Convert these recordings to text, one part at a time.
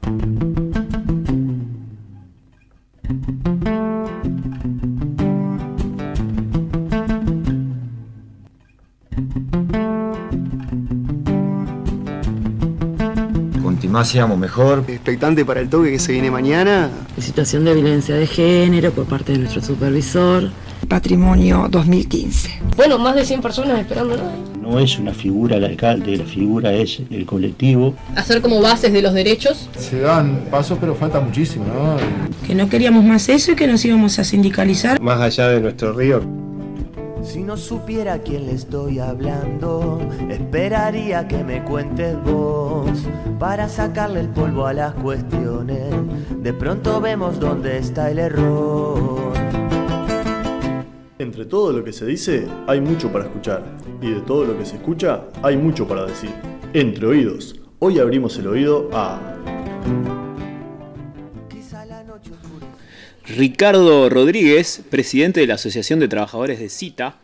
Cuanto más seamos mejor. Expectante para el toque que se viene mañana. Situación de violencia de género por parte de nuestro supervisor. Patrimonio 2015. Bueno, más de 100 personas esperándolo. No es una figura el alcalde, la figura es el colectivo. Hacer como bases de los derechos. Se dan pasos, pero falta muchísimo, ¿no? Que no queríamos más eso y que nos íbamos a sindicalizar. Más allá de nuestro río. Si no supiera a quién le estoy hablando, esperaría que me cuentes vos, para sacarle el polvo a las cuestiones. De pronto vemos dónde está el error. Entre todo lo que se dice, hay mucho para escuchar. Y de todo lo que se escucha, hay mucho para decir. Entre oídos. Hoy abrimos el oído a... Ricardo Rodríguez, presidente de la Asociación de Trabajadores de CITA,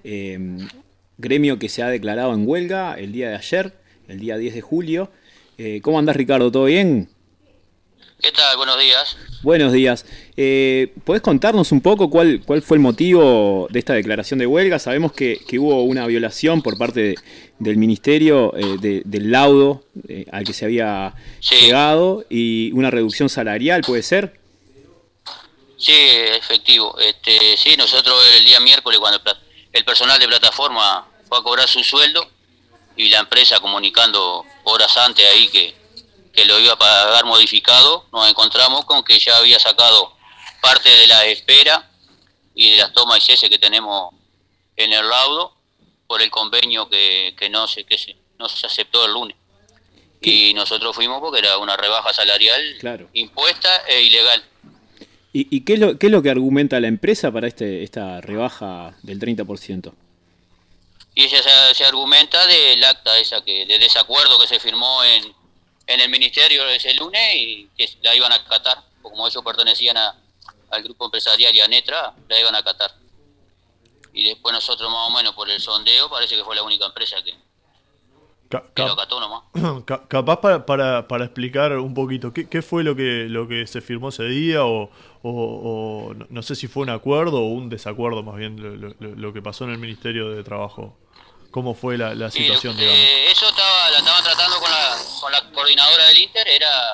gremio que se ha declarado en huelga el día de ayer, el día 10 de julio. ¿Cómo andás, Ricardo? ¿Todo bien? ¿Qué tal? Buenos días. Buenos días. ¿Podés contarnos un poco cuál fue el motivo de esta declaración de huelga? Sabemos que hubo una violación por parte del Ministerio del laudo al que se había llegado y una reducción salarial, ¿puede ser? Sí, efectivo. Sí, nosotros el día miércoles, cuando el personal de plataforma fue a cobrar su sueldo y la empresa comunicando horas antes ahí que lo iba a pagar modificado, nos encontramos con que ya había sacado parte de la espera y de las tomas y cese que tenemos en el laudo por el convenio que no se aceptó el lunes. ¿Qué? Y nosotros fuimos porque era una rebaja salarial impuesta e ilegal. ¿Y qué es lo que argumenta la empresa para esta rebaja del 30%? Y ella se argumenta del acta esa de desacuerdo que se firmó en el ministerio ese lunes y que la iban a acatar, como ellos pertenecían al grupo empresarial y a Netra, la iban a acatar. Y después nosotros más o menos por el sondeo parece que fue la única empresa que lo acató nomás. Capaz para explicar un poquito, ¿qué fue lo que se firmó ese día? O no sé si fue un acuerdo o un desacuerdo más bien lo que pasó en el Ministerio de Trabajo. ¿Cómo fue la situación, digamos? Eso la estaban tratando con la coordinadora del Inter.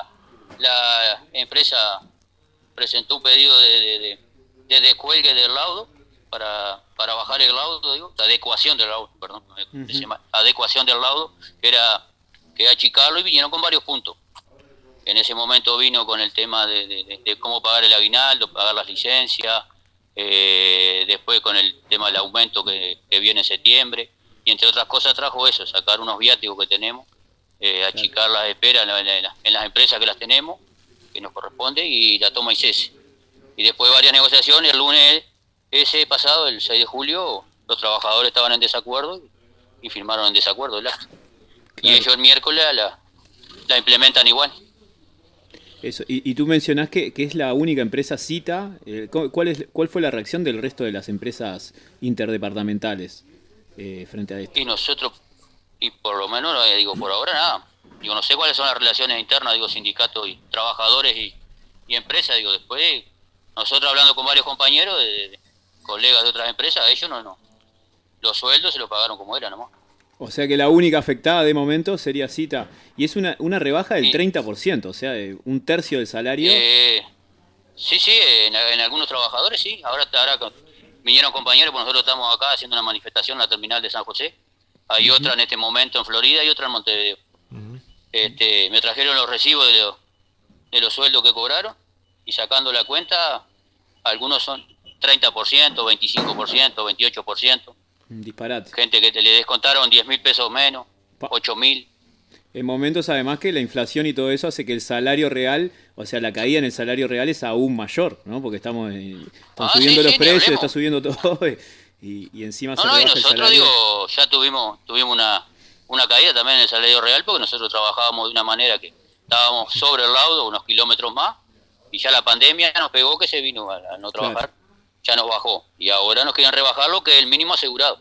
La empresa presentó un pedido de descuelgue del laudo para bajar el laudo, la adecuación del laudo, perdón, adecuación del laudo, que era achicarlo, y vinieron con varios puntos. En ese momento vino con el tema de cómo pagar el aguinaldo, pagar las licencias, después con el tema del aumento que viene en septiembre, y entre otras cosas trajo eso, sacar unos viáticos que tenemos, achicar las esperas en las empresas que las tenemos, que nos corresponde, y la toma y cese. Y después de varias negociaciones, el lunes ese pasado, el 6 de julio, los trabajadores estaban en desacuerdo y firmaron en desacuerdo el acta. Y ellos el miércoles la implementan igual. Eso. Y tú mencionás que es la única empresa CITA. ¿Cuál fue la reacción del resto de las empresas interdepartamentales frente a esto? Y nosotros, y por lo menos, por ahora nada. No sé cuáles son las relaciones internas, sindicatos y trabajadores y empresas. Después, nosotros hablando con varios compañeros, colegas de otras empresas, ellos no. Los sueldos se los pagaron como era nomás. O sea que la única afectada de momento sería CITA. Y es una rebaja del 30%, o sea, de un tercio del salario. Sí, en algunos trabajadores sí. Ahora vinieron compañeros, pues nosotros estamos acá haciendo una manifestación en la terminal de San José. Hay otra en este momento en Florida y otra en Montevideo. Me trajeron los recibos de los sueldos que cobraron y sacando la cuenta, algunos son 30%, 25%, 28%. Disparate. Gente que le descontaron 10.000 pesos menos, 8.000. En momentos además que la inflación y todo eso hace que el salario real, o sea, la caída en el salario real es aún mayor, ¿no? Porque están subiendo los precios, está subiendo todo y encima se rebaja y nosotros, el salario. ya tuvimos una caída también en el salario real porque nosotros trabajábamos de una manera que estábamos sobre el laudo, unos kilómetros más, y ya la pandemia nos pegó que se vino a no trabajar. Claro. Ya nos bajó, y ahora nos quieren rebajar lo que es el mínimo asegurado.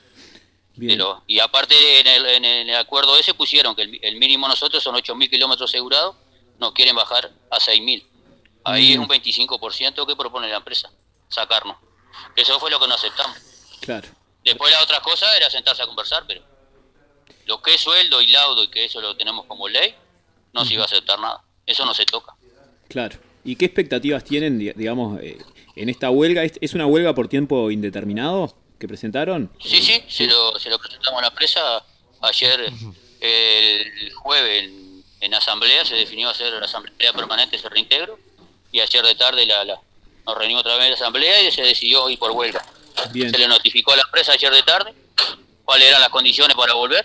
Y aparte en el acuerdo ese pusieron que el mínimo nosotros son 8.000 kilómetros asegurados nos quieren bajar a 6.000. Ahí es un 25% que propone la empresa, sacarnos. Eso fue lo que no aceptamos. Claro. Después la otra cosa era sentarse a conversar, pero lo que es sueldo y laudo y que eso lo tenemos como ley, no se iba a aceptar nada. Eso no se toca. Claro. ¿Y qué expectativas tienen, digamos, en esta huelga? ¿Es una huelga por tiempo indeterminado que presentaron? Sí, se lo presentamos a la empresa. Ayer, el jueves, en asamblea, se definió hacer la asamblea permanente de reintegro. Y ayer de tarde nos reunimos otra vez en la asamblea y se decidió ir por huelga. Bien. Se le notificó a la empresa ayer de tarde cuáles eran las condiciones para volver.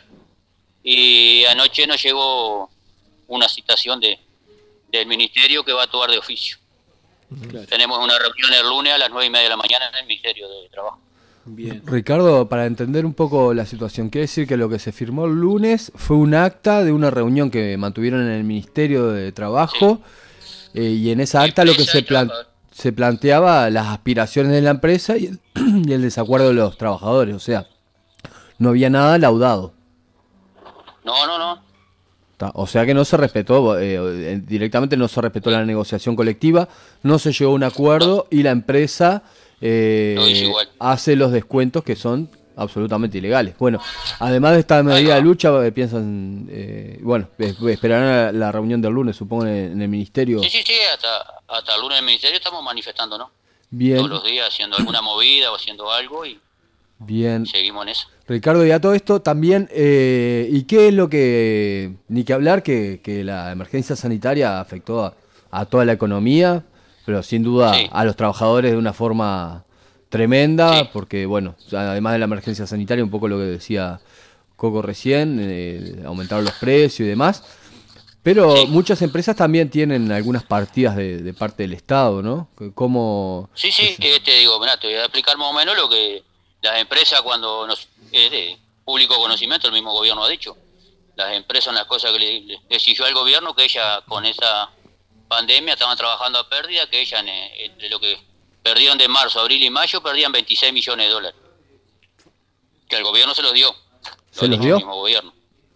Y anoche nos llegó una citación del ministerio que va a actuar de oficio. Claro. Tenemos una reunión el lunes a las 9:30 de la mañana en el Ministerio de Trabajo. Bien. Ricardo, para entender un poco la situación, quiere decir que lo que se firmó el lunes fue un acta de una reunión que mantuvieron en el Ministerio de Trabajo, y en esa acta lo que se planteaba las aspiraciones de la empresa y el desacuerdo de los trabajadores, o sea, no había nada laudado. No. O sea que no se respetó, directamente no se respetó la negociación colectiva, no se llegó a un acuerdo y la empresa hace los descuentos que son absolutamente ilegales. Bueno, además de esta medida de lucha, piensan, esperarán la reunión del lunes, supongo, en el ministerio. Sí, hasta el lunes en el ministerio estamos manifestando, ¿no? Bien. Todos los días haciendo alguna movida o haciendo algo y bien. Seguimos en eso. Ricardo, y a todo esto también, ¿y qué es lo que, ni que hablar que la emergencia sanitaria afectó a toda la economía, pero sin duda a los trabajadores de una forma tremenda, porque bueno, además de la emergencia sanitaria, un poco lo que decía Coco recién, aumentaron los precios y demás, pero muchas empresas también tienen algunas partidas de parte del Estado, ¿no? ¿Cómo? Sí, te digo, mirá, te voy a explicar más o menos lo que las empresas cuando es de público conocimiento, el mismo gobierno ha dicho. Las empresas son las cosas que le exigió al gobierno, que ella con esa pandemia estaban trabajando a pérdida, que ella entre lo que perdieron de marzo, abril y mayo, perdían 26 millones de dólares. Que el gobierno se los dio. ¿Se los dio? El mismo gobierno.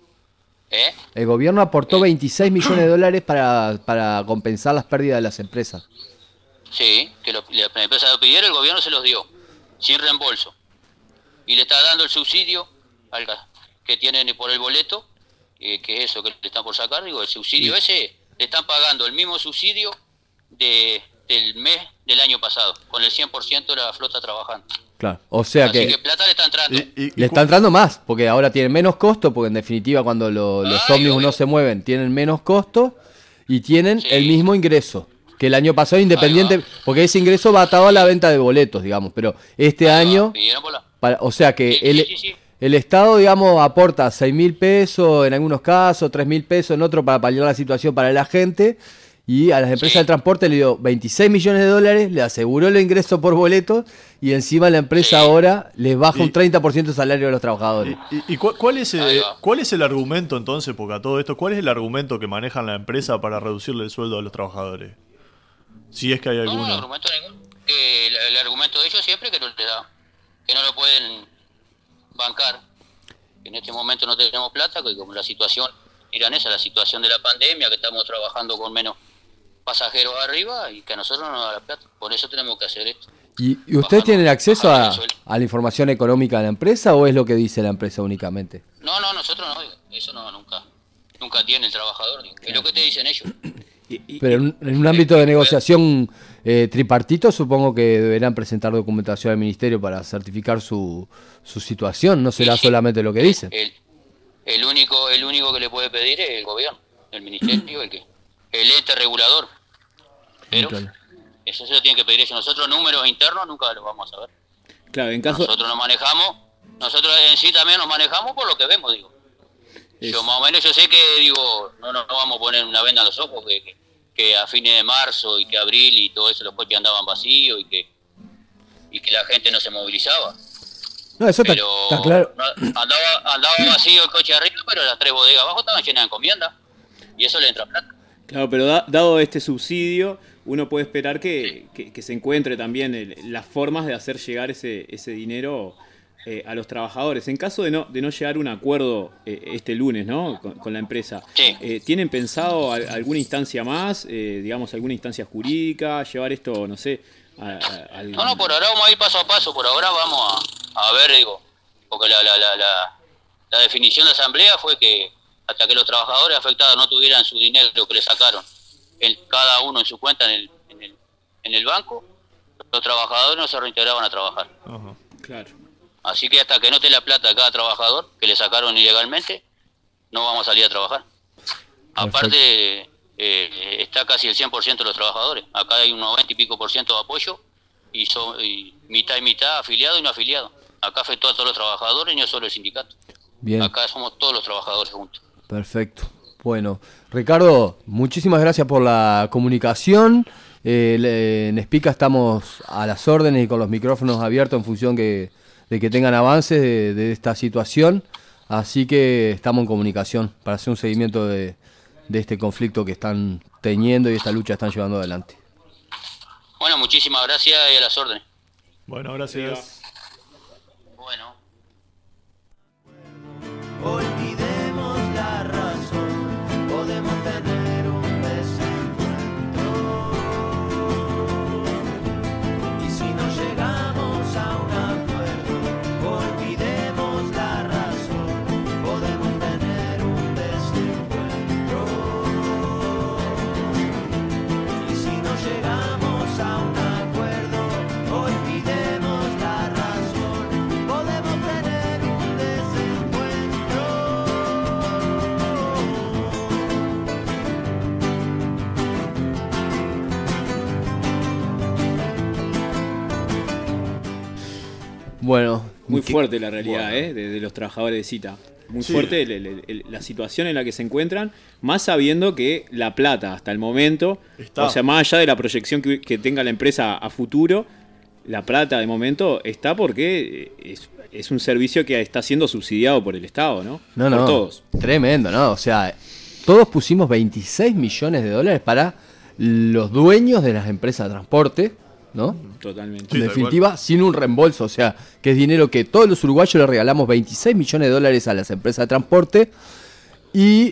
El gobierno aportó 26 millones de dólares para compensar las pérdidas de las empresas. Sí, que la empresa lo pidieron, el gobierno se los dio, sin reembolso. Y le está dando el subsidio que tienen por el boleto, que es eso que le están por sacar, digo, el subsidio ese, le están pagando el mismo subsidio del mes del año pasado, con el 100% de la flota trabajando. Claro, o sea así que plata le está entrando. Le está entrando más, porque ahora tienen menos costo, porque en definitiva cuando los ómnibus no se mueven, tienen menos costo y tienen el mismo ingreso que el año pasado, independiente, porque ese ingreso va atado a la venta de boletos, digamos, pero este año, o sea que el Estado, digamos, aporta 6.000 pesos en algunos casos, 3.000 pesos en otros para paliar la situación para la gente, y a las empresas de transporte le dio 26 millones de dólares, le aseguró el ingreso por boletos, y encima la empresa ahora les baja un 30% el salario de los trabajadores. ¿Y cuál es el argumento entonces, porque a todo esto, cuál es el argumento que manejan la empresa para reducirle el sueldo a los trabajadores? Si es que hay alguno. No, argumento ninguno. El argumento de ellos siempre que no les da, que no lo pueden bancar, que en este momento no tenemos plata, que como la situación iranesa, la situación de la pandemia, que estamos trabajando con menos pasajeros arriba y que a nosotros no nos da la plata, por eso tenemos que hacer esto. ¿Y ustedes tienen acceso a la información económica de la empresa o es lo que dice la empresa únicamente? No, nosotros no, eso no, nunca tiene el trabajador, es lo que te dicen ellos. Pero en un ámbito de negociación tripartito, supongo que deberán presentar documentación al ministerio para certificar su situación, no será solamente lo que dicen. El único que le puede pedir es el gobierno, el ministerio, el ente regulador. Pero eso se lo tienen que pedir ellos. Nosotros números internos nunca los vamos a saber. Claro, en caso... Nosotros en sí también nos manejamos por lo que vemos, digo. Yo más o menos yo sé que, digo, no vamos a poner una venda en los ojos, que a fines de marzo y que abril y todo eso los coches andaban vacíos y que la gente no se movilizaba. No, eso está claro. Andaba vacío el coche arriba, pero las 3 bodegas abajo estaban llenas de encomiendas y eso le entra plata. Claro, pero dado este subsidio, uno puede esperar que se encuentre también las formas de hacer llegar ese dinero a los trabajadores. En caso de no llegar a un acuerdo este lunes, ¿no? Con la empresa, ¿tienen pensado alguna instancia más, digamos, alguna instancia jurídica, llevar esto, no sé, No, por ahora vamos a ir paso a paso, por ahora vamos a ver, digo, porque la definición de la asamblea fue que hasta que los trabajadores afectados no tuvieran su dinero que le sacaron, cada uno en su cuenta en el banco, los trabajadores no se reintegraban a trabajar. Ajá. Claro. Así que hasta que no esté la plata a cada trabajador que le sacaron ilegalmente, no vamos a salir a trabajar. Aparte, está casi el 100% de los trabajadores. Acá hay un 90 y pico % de apoyo y mitad y mitad, afiliado y no afiliado. Acá afectó a todos los trabajadores, no solo el sindicato. Bien. Acá somos todos los trabajadores juntos. Perfecto. Bueno, Ricardo, muchísimas gracias por la comunicación. En Espica estamos a las órdenes y con los micrófonos abiertos en función de que tengan avances de esta situación. Así que estamos en comunicación para hacer un seguimiento de este conflicto que están teniendo y esta lucha que están llevando adelante. Bueno, muchísimas gracias y a las órdenes. Bueno, gracias. Bueno. Olvidemos la razón, podemos tener un desencuentro. Y si no llegamos a un acuerdo, olvidemos la razón, podemos tener un desencuentro. Y si no llegamos a un acuerdo, olvidemos la razón, podemos tener un desencuentro. Bueno, muy fuerte la realidad, de los trabajadores de Cita. Muy fuerte la situación en la que se encuentran, más sabiendo que la plata hasta el momento, o sea, más allá de la proyección que tenga la empresa a futuro, la plata de momento está porque es un servicio que está siendo subsidiado por el Estado, ¿no? Por todos. Tremendo, ¿no? O sea, todos pusimos 26 millones de dólares para los dueños de las empresas de transporte, ¿no? Totalmente. En definitiva, sin un reembolso, o sea, que es dinero que todos los uruguayos le regalamos 26 millones de dólares a las empresas de transporte y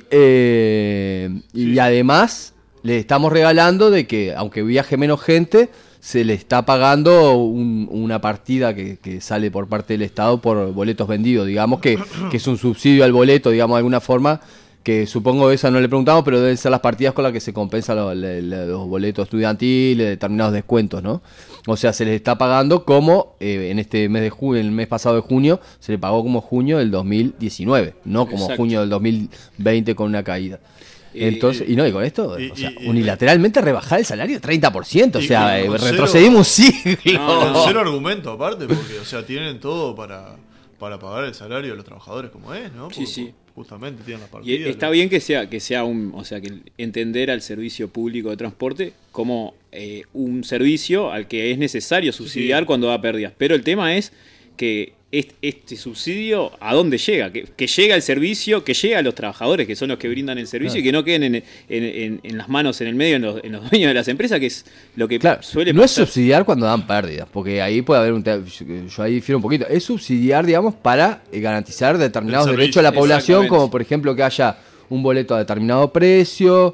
además le estamos regalando de que, aunque viaje menos gente, se le está pagando una partida que sale por parte del Estado por boletos vendidos, digamos que es un subsidio al boleto, digamos, de alguna forma, que supongo esa no le preguntamos, pero deben ser las partidas con las que se compensan los boletos estudiantiles, determinados descuentos, ¿no? O sea, se les está pagando como en este mes de junio, el mes pasado de junio, se le pagó como junio del 2019, no como junio del 2020 con una caída. Entonces, y con esto, unilateralmente rebajar el salario 30%, o sea, retrocedimos un siglo. Cero argumento aparte, porque, o sea, tienen todo para pagar el salario de los trabajadores como es, ¿no? Porque, sí. Justamente tienen las partidas. Y está bien que sea o sea, que entender al servicio público de transporte como un servicio al que es necesario subsidiar cuando da pérdidas. Pero el tema es que este subsidio, ¿a dónde llega? Que llega el servicio, que llega a los trabajadores, que son los que brindan el servicio, y que no queden en las manos, en el medio, en los dueños de las empresas, que es lo que suele pasar. No es subsidiar cuando dan pérdidas, porque ahí puede haber yo ahí difiero un poquito. Es subsidiar, digamos, para garantizar determinados derechos a la población, como por ejemplo que haya un boleto a determinado precio,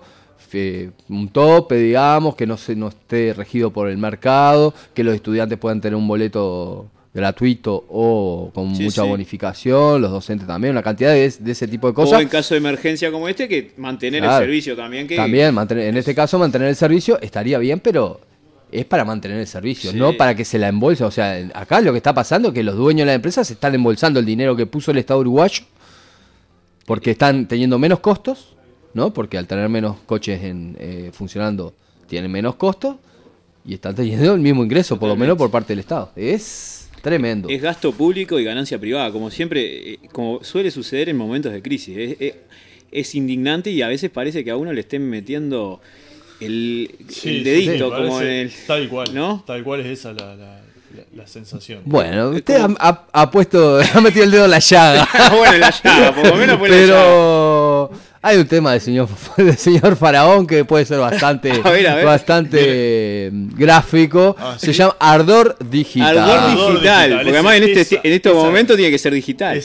un tope, digamos, que no esté regido por el mercado, que los estudiantes puedan tener un boleto gratuito o con mucha bonificación, los docentes también, una cantidad de ese tipo de cosas. O en caso de emergencia como que mantener el servicio también. También, en este caso mantener el servicio estaría bien, pero es para mantener el servicio, no para que se la embolse. O sea, acá lo que está pasando es que los dueños de la empresa se están embolsando el dinero que puso el Estado uruguayo, porque están teniendo menos costos, ¿no? Porque al tener menos coches funcionando, tienen menos costos, y están teniendo el mismo ingreso, por lo menos por parte del Estado. Es tremendo. Es gasto público y ganancia privada, como siempre, como suele suceder en momentos de crisis. Es indignante y a veces parece que a uno le estén metiendo el dedito, como en el... Tal cual, ¿no? Tal cual es esa la sensación. Bueno, usted ha metido el dedo en la llaga. Bueno, en la llaga, por lo menos fue pero Hay un tema del señor Faraón que puede ser bastante, A ver. bastante gráfico. ¿sí? Se llama Ardor Digital. Ardor digital, porque además en estos momentos tiene que ser digital.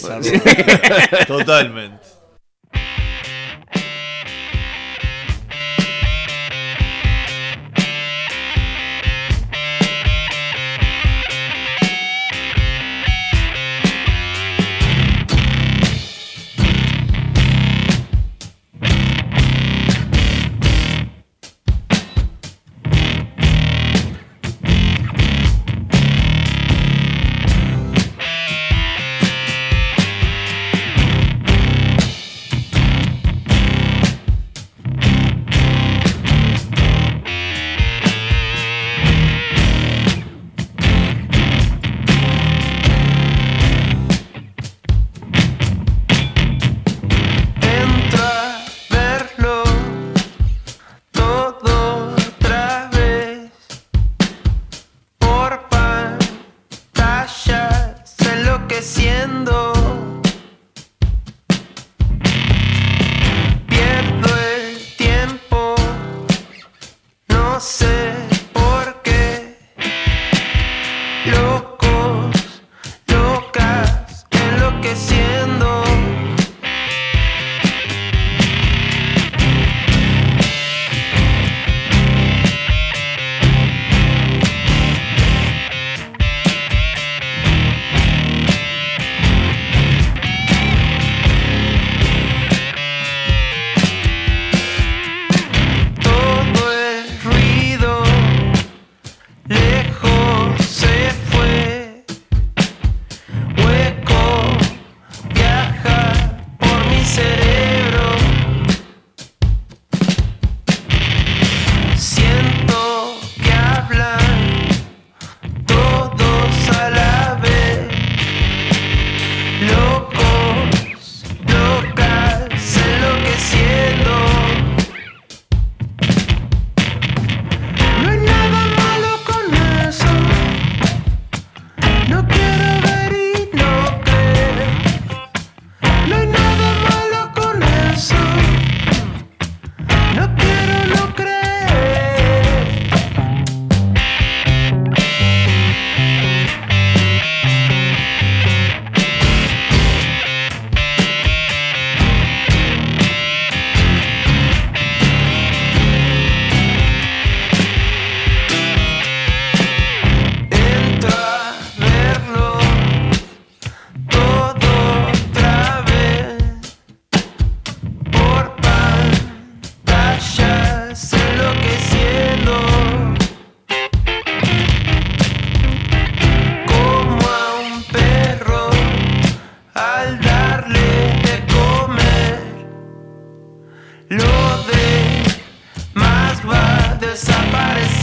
Totalmente. Lo demás va a desaparecer.